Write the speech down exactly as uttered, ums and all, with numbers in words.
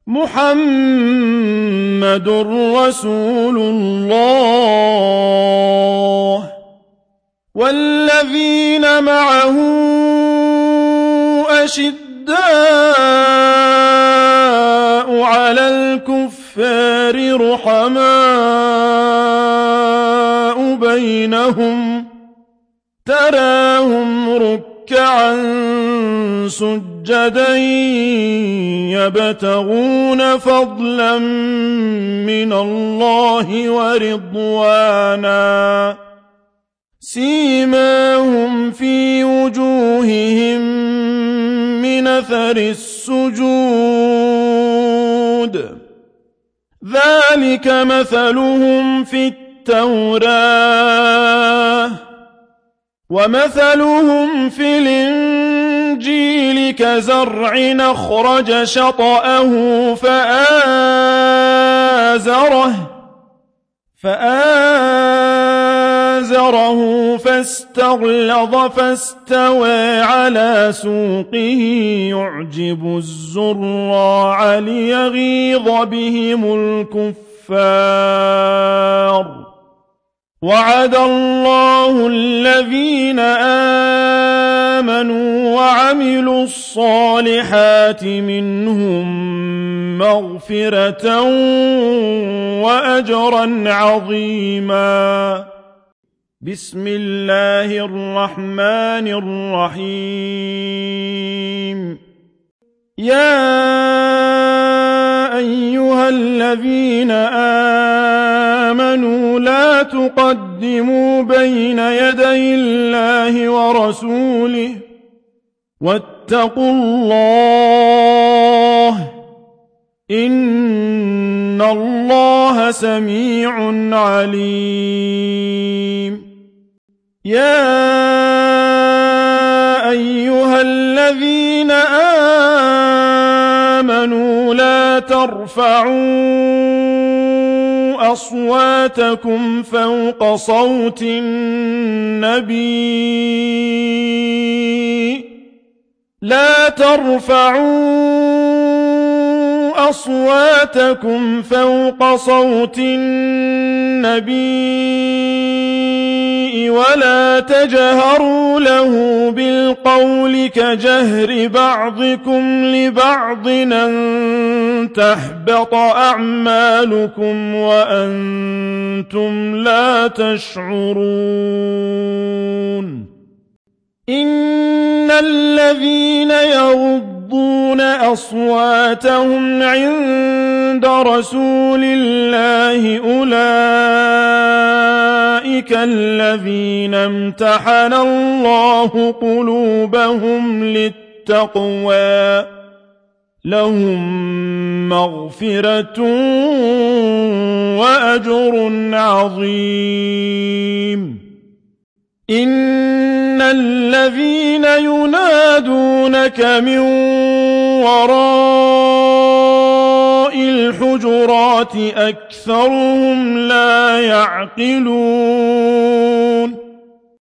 محمد رسول الله والذين معه أشداء على الكفار رحماء بينهم تراهم ركعا سجدا يبتغون فضلا من الله ورضوانا سيماهم في وجوههم من أثر السجود ذلك مثلهم في التوراة ومثلهم في الإنجيل كزرع أخرج شطأه فآزره فآزره فاستغلظ فاستوى على سوقه يعجب الزراع ليغيظ بهم الكفار وعد الله الذين آمنوا وعملوا الصالحات منهم مغفرة وأجرا عظيما بسم الله الرحمن الرحيم يا أيها الذين آمنوا لا تقدموا بين يدي الله ورسوله واتقوا الله إن الله سميع عليم يا أيها الذين آمنوا لا ترفعوا أصواتكم فوق صوت النبي لا ترفعوا أصواتكم فوق صوت النبي ولا تجهروا له بالقول كجهر بعضكم لبعض أن تحبط أعمالكم وأنتم لا تشعرون إن الذين يغضون أصواتهم عند رسول الله أولئك الذين امتحن الله قلوبهم للتقوى لهم مغفرة وأجر عظيم إن الذين ينادونك من وراء الحجرات أكثرهم لا يعقلون